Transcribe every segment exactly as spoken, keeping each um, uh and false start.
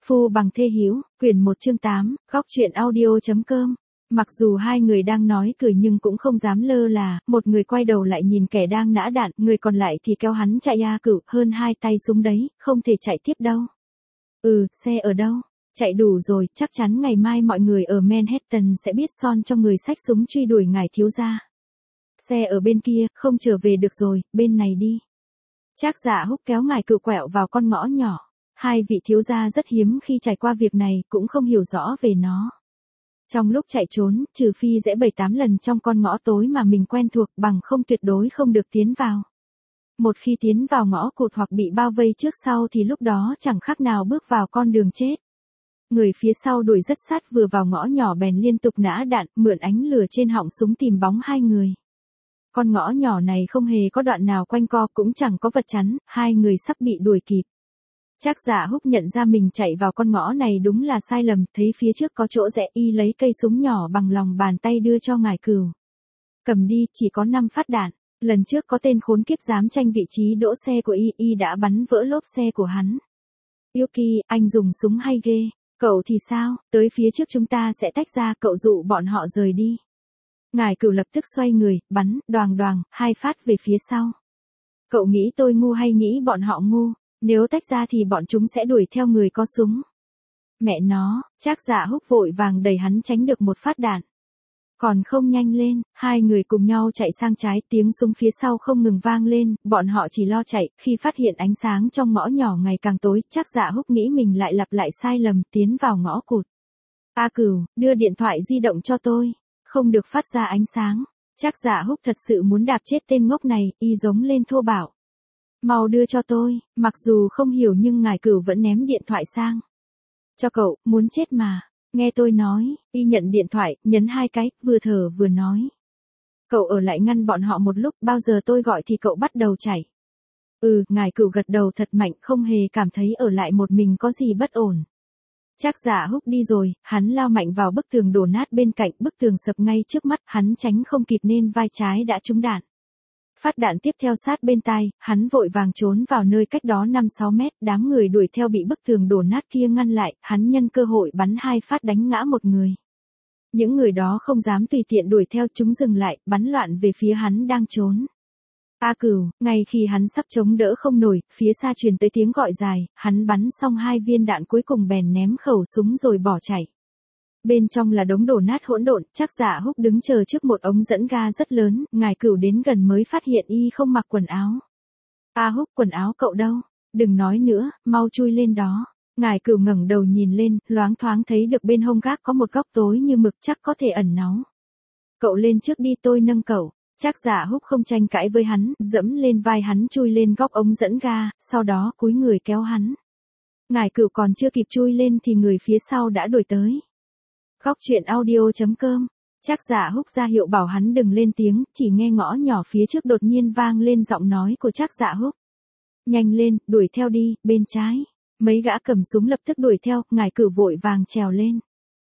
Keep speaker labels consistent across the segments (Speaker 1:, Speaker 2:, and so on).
Speaker 1: Phu bằng thê hữu, quyển một chương tám, góc truyện audio.com. Mặc dù hai người đang nói cười nhưng cũng không dám lơ là, một người quay đầu lại nhìn kẻ đang nã đạn, người còn lại thì kéo hắn chạy a cửu, hơn hai tay súng đấy, không thể chạy tiếp đâu. Ừ, xe ở đâu? Chạy đủ rồi, chắc chắn ngày mai mọi người ở Manhattan sẽ biết son cho người xách súng truy đuổi ngài thiếu gia. Xe ở bên kia, không trở về được rồi, bên này đi. Trác Dạ Húc kéo ngài cựu quẹo vào con ngõ nhỏ. Hai vị thiếu gia rất hiếm khi trải qua việc này, cũng không hiểu rõ về nó. Trong lúc chạy trốn, trừ phi rẽ bảy tám lần trong con ngõ tối mà mình quen thuộc, bằng không tuyệt đối không được tiến vào. Một khi tiến vào ngõ cụt hoặc bị bao vây trước sau thì lúc đó chẳng khác nào bước vào con đường chết. Người phía sau đuổi rất sát, vừa vào ngõ nhỏ bèn liên tục nã đạn, mượn ánh lửa trên họng súng tìm bóng hai người. Con ngõ nhỏ này không hề có đoạn nào quanh co, cũng chẳng có vật chắn, hai người sắp bị đuổi kịp. Trác Dạ Húc nhận ra mình chạy vào con ngõ này đúng là sai lầm, thấy phía trước có chỗ rẽ, y lấy cây súng nhỏ bằng lòng bàn tay đưa cho ngải cửu. Cầm đi, chỉ có năm phát đạn. Lần trước có tên khốn kiếp dám tranh vị trí đỗ xe của y, y đã bắn vỡ lốp xe của hắn. Yuki, anh dùng súng hay ghê. Cậu thì sao, tới phía trước chúng ta sẽ tách ra, cậu dụ bọn họ rời đi. Ngải cửu lập tức xoay người, bắn, đoàng đoàng, hai phát về phía sau. Cậu nghĩ tôi ngu hay nghĩ bọn họ ngu? Nếu tách ra thì bọn chúng sẽ đuổi theo người có súng. Mẹ nó, Trác Dạ Húc vội vàng đẩy hắn tránh được một phát đạn. Còn không nhanh lên, hai người cùng nhau chạy sang trái, tiếng súng phía sau không ngừng vang lên, bọn họ chỉ lo chạy, khi phát hiện ánh sáng trong ngõ nhỏ ngày càng tối, Trác Dạ Húc nghĩ mình lại lặp lại sai lầm, tiến vào ngõ cụt. A Cửu, đưa điện thoại di động cho tôi, không được phát ra ánh sáng. Trác Dạ Húc thật sự muốn đạp chết tên ngốc này, y giống lên thô bạo. Mau đưa cho tôi, mặc dù không hiểu nhưng ngải cửu vẫn ném điện thoại sang. Cho cậu, muốn chết mà, nghe tôi nói, y nhận điện thoại, nhấn hai cái, vừa thở vừa nói. Cậu ở lại ngăn bọn họ một lúc, bao giờ tôi gọi thì cậu bắt đầu chạy. Ừ, ngải cửu gật đầu thật mạnh, không hề cảm thấy ở lại một mình có gì bất ổn. Trác Dạ Húc đi rồi, hắn lao mạnh vào bức tường đổ nát bên cạnh, bức tường sập ngay trước mắt, hắn tránh không kịp nên vai trái đã trúng đạn. Phát đạn tiếp theo sát bên tai, hắn vội vàng trốn vào nơi cách đó năm sáu mét, đám người đuổi theo bị bức tường đổ nát kia ngăn lại, hắn nhân cơ hội bắn hai phát đánh ngã một người. Những người đó không dám tùy tiện đuổi theo, chúng dừng lại, bắn loạn về phía hắn đang trốn. A Cửu, ngay khi hắn sắp chống đỡ không nổi, phía xa truyền tới tiếng gọi dài, hắn bắn xong hai viên đạn cuối cùng bèn ném khẩu súng rồi bỏ chạy. Bên trong là đống đổ nát hỗn độn, Trác Dạ Húc đứng chờ trước một ống dẫn ga rất lớn, ngải cửu đến gần mới phát hiện y không mặc quần áo. A Húc, quần áo cậu đâu? Đừng nói nữa, mau chui lên đó. Ngải cửu ngẩng đầu nhìn lên, loáng thoáng thấy được bên hông gác có một góc tối như mực, chắc có thể ẩn náu. Cậu lên trước đi, tôi nâng cậu. Trác Dạ Húc không tranh cãi với hắn, dẫm lên vai hắn chui lên góc ống dẫn ga, sau đó cúi người kéo hắn. Ngải cửu còn chưa kịp chui lên thì người phía sau đã đuổi tới. Góc truyện audio.com. Trác Dạ Húc ra hiệu bảo hắn đừng lên tiếng, chỉ nghe ngõ nhỏ phía trước đột nhiên vang lên giọng nói của Trác Dạ Húc. Nhanh lên, đuổi theo đi, bên trái. Mấy gã cầm súng lập tức đuổi theo, ngải cửu vội vàng trèo lên.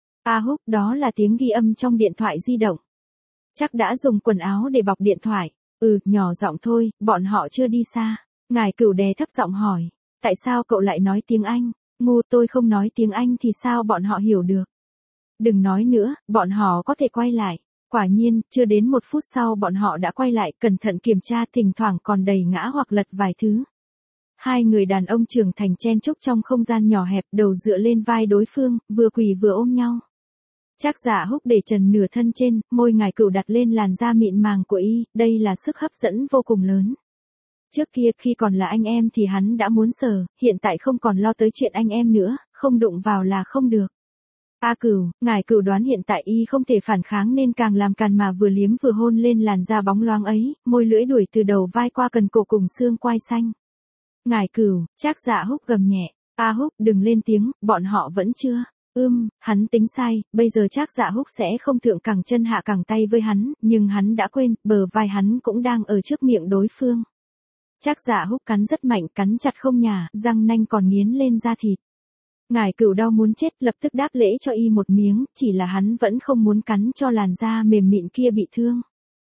Speaker 1: A Húc, đó là tiếng ghi âm trong điện thoại di động. Chắc đã dùng quần áo để bọc điện thoại. Ừ, nhỏ giọng thôi, bọn họ chưa đi xa. Ngải cửu đè thấp giọng hỏi. Tại sao cậu lại nói tiếng Anh? Ngu, tôi không nói tiếng Anh thì sao bọn họ hiểu được? Đừng nói nữa, bọn họ có thể quay lại. Quả nhiên, chưa đến một phút sau bọn họ đã quay lại, cẩn thận kiểm tra, thỉnh thoảng còn đẩy ngã hoặc lật vài thứ. Hai người đàn ông trưởng thành chen chúc trong không gian nhỏ hẹp, đầu dựa lên vai đối phương, vừa quỳ vừa ôm nhau. Trác Dạ Húc để trần nửa thân trên, môi ngải cửu đặt lên làn da mịn màng của y, đây là sức hấp dẫn vô cùng lớn. Trước kia khi còn là anh em thì hắn đã muốn sờ, hiện tại không còn lo tới chuyện anh em nữa, không đụng vào là không được. A Cửu, ngải cửu đoán hiện tại y không thể phản kháng nên càng làm càn mà vừa liếm vừa hôn lên làn da bóng loáng ấy, môi lưỡi đuổi từ đầu vai qua cần cổ cùng xương quai xanh. Ngải Cửu, Trác Dạ Húc gầm nhẹ. A Húc, đừng lên tiếng, bọn họ vẫn chưa. Ưm, hắn tính sai, bây giờ Trác Dạ Húc sẽ không thượng cẳng chân hạ cẳng tay với hắn, nhưng hắn đã quên, bờ vai hắn cũng đang ở trước miệng đối phương. Trác Dạ Húc cắn rất mạnh, cắn chặt không nhả, răng nanh còn nghiến lên da thịt. Ngải Cửu đau muốn chết, lập tức đáp lễ cho y một miếng, chỉ là hắn vẫn không muốn cắn cho làn da mềm mịn kia bị thương.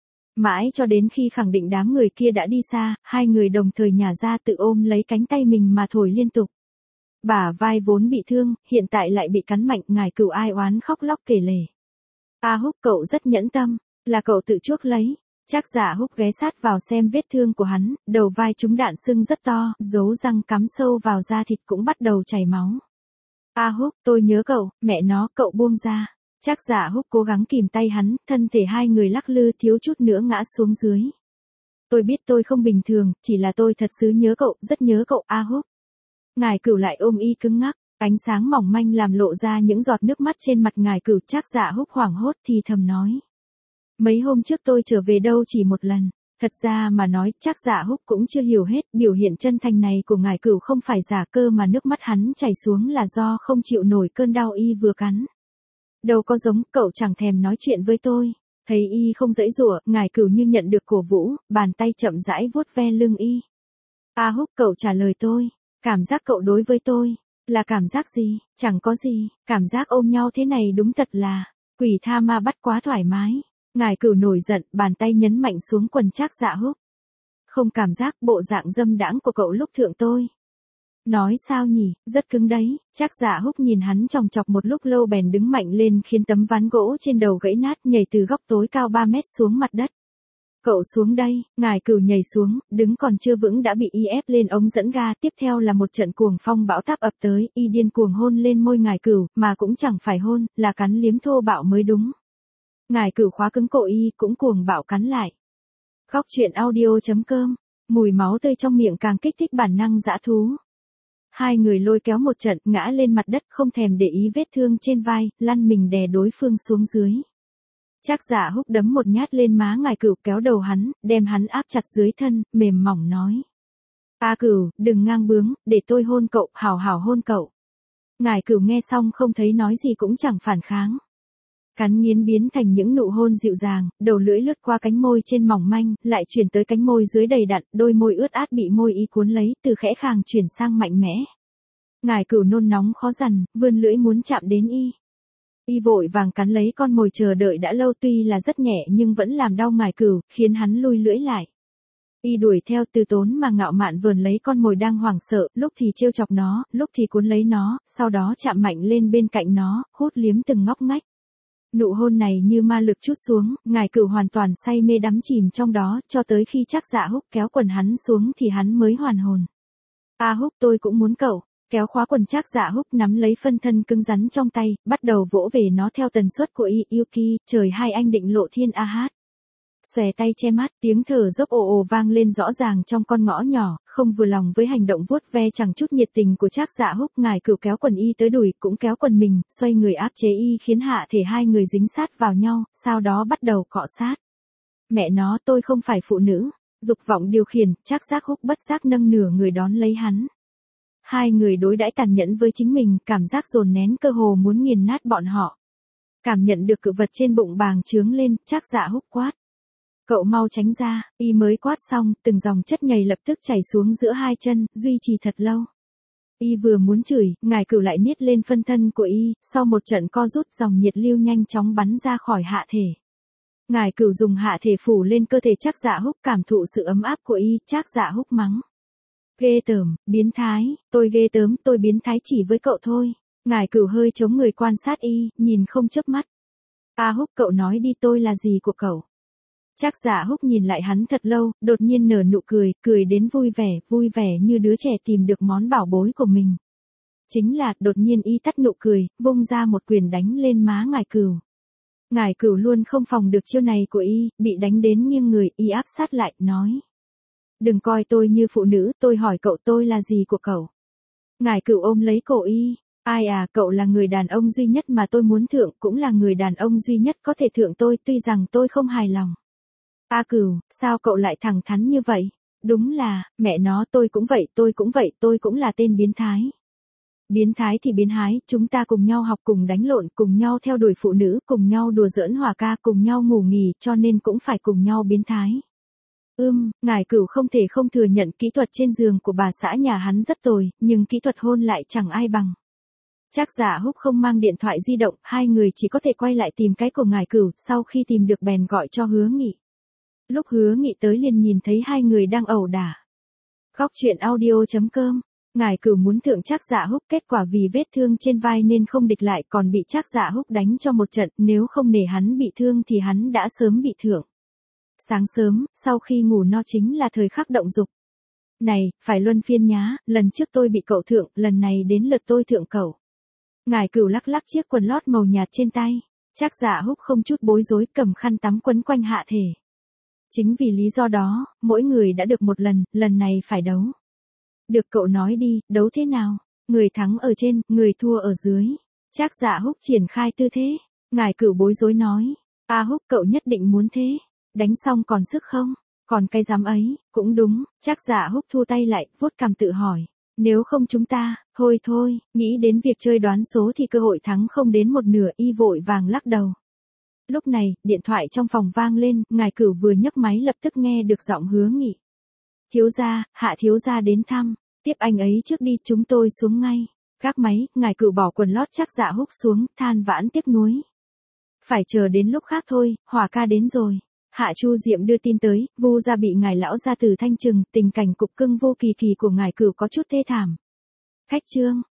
Speaker 1: Mãi cho đến khi khẳng định đám người kia đã đi xa, hai người đồng thời nhả ra tự ôm lấy cánh tay mình mà thổi liên tục. Bả vai vốn bị thương, hiện tại lại bị cắn mạnh, Ngải Cửu ai oán khóc lóc kể lể. A Húc cậu rất nhẫn tâm, là cậu tự chuốc lấy. Trác Dạ Húc ghé sát vào xem vết thương của hắn, đầu vai trúng đạn sưng rất to, dấu răng cắm sâu vào da thịt cũng bắt đầu chảy máu. A Húc, tôi nhớ cậu, mẹ nó, cậu buông ra. Trác Dạ Húc cố gắng kìm tay hắn, thân thể hai người lắc lư thiếu chút nữa ngã xuống dưới. Tôi biết tôi không bình thường, chỉ là tôi thật sự nhớ cậu, rất nhớ cậu, A Húc. Ngải Cửu lại ôm y cứng ngắc, ánh sáng mỏng manh làm lộ ra những giọt nước mắt trên mặt Ngải Cửu. Trác Dạ Húc hoảng hốt thì thầm nói. Mấy hôm trước tôi trở về đâu chỉ một lần. Thật ra mà nói, Trác Dạ Húc cũng chưa hiểu hết, biểu hiện chân thành này của Ngải Cửu không phải giả cơ mà nước mắt hắn chảy xuống là do không chịu nổi cơn đau y vừa cắn. Đâu có giống, cậu chẳng thèm nói chuyện với tôi. Thấy y không giãy giụa, Ngải Cửu như nhận được cổ vũ, bàn tay chậm rãi vuốt ve lưng y. A Húc, cậu trả lời tôi, cảm giác cậu đối với tôi là cảm giác gì? Chẳng có gì, cảm giác ôm nhau thế này đúng thật là quỷ tha ma bắt quá thoải mái. Ngải Cửu nổi giận, bàn tay nhấn mạnh xuống quần Trác Dạ Húc. Không cảm giác bộ dạng dâm đãng của cậu lúc thượng tôi. Nói sao nhỉ, rất cứng đấy. Trác Dạ Húc nhìn hắn chòng chọc một lúc lâu bèn đứng mạnh lên khiến tấm ván gỗ trên đầu gãy nát, nhảy từ góc tối cao ba mét xuống mặt đất. Cậu xuống đây. Ngải Cửu nhảy xuống, đứng còn chưa vững đã bị y ép lên ống dẫn ga, tiếp theo là một trận cuồng phong bão táp ập tới, y điên cuồng hôn lên môi Ngải Cửu, mà cũng chẳng phải hôn, là cắn liếm thô bạo mới đúng. Ngải Cửu khóa cứng cổ y, cũng cuồng bạo cắn lại. Khóc chuyện audio chấm com, mùi máu tươi trong miệng càng kích thích bản năng dã thú. Hai người lôi kéo một trận, ngã lên mặt đất không thèm để ý vết thương trên vai, lăn mình đè đối phương xuống dưới. Trác Dạ Húc đấm một nhát lên má Ngải Cửu, kéo đầu hắn, đem hắn áp chặt dưới thân, mềm mỏng nói. A Cửu, đừng ngang bướng, để tôi hôn cậu, hảo hảo hôn cậu. Ngải Cửu nghe xong không thấy nói gì cũng chẳng phản kháng. Cắn nghiến biến thành những nụ hôn dịu dàng, đầu lưỡi lướt qua cánh môi trên mỏng manh, lại chuyển tới cánh môi dưới đầy đặn, đôi môi ướt át bị môi y cuốn lấy, từ khẽ khàng chuyển sang mạnh mẽ. Ngải Cửu nôn nóng khó dằn, vươn lưỡi muốn chạm đến y. Y vội vàng cắn lấy con mồi chờ đợi đã lâu, tuy là rất nhẹ nhưng vẫn làm đau Ngải Cửu, khiến hắn lui lưỡi lại. Y đuổi theo từ tốn mà ngạo mạn vờn lấy con mồi đang hoảng sợ, lúc thì trêu chọc nó, lúc thì cuốn lấy nó, sau đó chạm mạnh lên bên cạnh nó, hút liếm từng ngóc ngách. Nụ hôn này như ma lực trút xuống, Ngải Cửu hoàn toàn say mê đắm chìm trong đó, cho tới khi Trác Dạ Húc kéo quần hắn xuống thì hắn mới hoàn hồn. A Húc, tôi cũng muốn cậu. Kéo khóa quần Trác Dạ Húc, nắm lấy phân thân cứng rắn trong tay, bắt đầu vỗ về nó theo tần suất của y. Yuki, trời hai anh định lộ thiên a hát. Xòe tay che mắt, tiếng thở dốc ồ ồ vang lên rõ ràng trong con ngõ nhỏ, không vừa lòng với hành động vuốt ve chẳng chút nhiệt tình của Trác Dạ Húc, Ngải Cửu kéo quần y tới đùi, cũng kéo quần mình, xoay người áp chế y khiến hạ thể hai người dính sát vào nhau, sau đó bắt đầu cọ sát. Mẹ nó, tôi không phải phụ nữ. Dục vọng điều khiển, Trác Dạ Húc bất giác nâng nửa người đón lấy hắn. Hai người đối đãi tàn nhẫn với chính mình, cảm giác dồn nén cơ hồ muốn nghiền nát bọn họ. Cảm nhận được cự vật trên bụng bàng trướng lên, Trác Dạ Húc quát. Cậu mau tránh ra, y mới quát xong, từng dòng chất nhầy lập tức chảy xuống giữa hai chân, duy trì thật lâu. Y vừa muốn chửi, Ngải Cửu lại niết lên phân thân của y, sau một trận co rút dòng nhiệt lưu nhanh chóng bắn ra khỏi hạ thể. Ngải Cửu dùng hạ thể phủ lên cơ thể Trác Dạ Húc, cảm thụ sự ấm áp của y. Trác Dạ Húc mắng. Ghê tởm, biến thái, tôi ghê tởm, tôi biến thái chỉ với cậu thôi. Ngải Cửu hơi chống người quan sát y, nhìn không chớp mắt. A Húc, cậu nói đi, tôi là gì của cậu? Trác Dạ Húc nhìn lại hắn thật lâu, đột nhiên nở nụ cười, cười đến vui vẻ, vui vẻ như đứa trẻ tìm được món bảo bối của mình. Chính là, đột nhiên y tắt nụ cười, vung ra một quyền đánh lên má Ngải Cửu. Ngải Cửu luôn không phòng được chiêu này của y, bị đánh đến nghiêng người, y áp sát lại, nói. Đừng coi tôi như phụ nữ, tôi hỏi cậu tôi là gì của cậu? Ngải Cửu ôm lấy cổ y. Ai à, cậu là người đàn ông duy nhất mà tôi muốn thượng, cũng là người đàn ông duy nhất có thể thượng tôi, tuy rằng tôi không hài lòng. A Cửu, sao cậu lại thẳng thắn như vậy? Đúng là, mẹ nó, tôi cũng vậy, tôi cũng vậy, tôi cũng là tên biến thái. Biến thái thì biến thái, chúng ta cùng nhau học, cùng đánh lộn, cùng nhau theo đuổi phụ nữ, cùng nhau đùa giỡn hỏa ca, cùng nhau ngủ nghỉ, cho nên cũng phải cùng nhau biến thái. Ưm, Ngải Cửu không thể không thừa nhận kỹ thuật trên giường của bà xã nhà hắn rất tồi, nhưng kỹ thuật hôn lại chẳng ai bằng. Trác Dạ Húc không mang điện thoại di động, hai người chỉ có thể quay lại tìm cái của Ngải Cửu, sau khi tìm được bèn gọi cho Hứa Nghị. Lúc Hứa Nghị tới liền nhìn thấy hai người đang ẩu đả. Khóc chuyện audio chấm com Ngải Cửu muốn thượng Trác Dạ Húc, kết quả vì vết thương trên vai nên không địch lại, còn bị Trác Dạ Húc đánh cho một trận, nếu không để hắn bị thương thì hắn đã sớm bị thượng. Sáng sớm, sau khi ngủ no chính là thời khắc động dục. Này, phải luân phiên nhá, lần trước tôi bị cậu thượng, lần này đến lượt tôi thượng cậu. Ngải Cửu lắc lắc chiếc quần lót màu nhạt trên tay. Trác Dạ Húc không chút bối rối cầm khăn tắm quấn quanh hạ thể. Chính vì lý do đó, mỗi người đã được một lần, lần này phải đấu. Được cậu nói đi, đấu thế nào? Người thắng ở trên, người thua ở dưới. Trác Dạ Húc triển khai tư thế. Ngải Cửu bối rối nói. A Húc cậu nhất định muốn thế. Đánh xong còn sức không? Còn cái dám ấy, cũng đúng. Trác Dạ Húc thu tay lại, vuốt cằm tự hỏi. Nếu không chúng ta, thôi thôi, nghĩ đến việc chơi đoán số thì cơ hội thắng không đến một nửa, y vội vàng lắc đầu. Lúc này, điện thoại trong phòng vang lên, Ngải Cửu vừa nhấc máy lập tức nghe được giọng Hứa Nghị. Thiếu gia, Hạ thiếu gia đến thăm, tiếp anh ấy trước đi, chúng tôi xuống ngay. Gác máy, Ngải Cửu bỏ quần lót Trác Dạ Húc xuống, than vãn tiếc nuối. Phải chờ đến lúc khác thôi, Hỏa ca đến rồi. Hạ Chu Diệm đưa tin tới, Vu gia bị ngài lão gia tử thanh trừng, tình cảnh cục cưng vô kỳ kỳ của Ngải Cửu có chút thê thảm. Khách trương,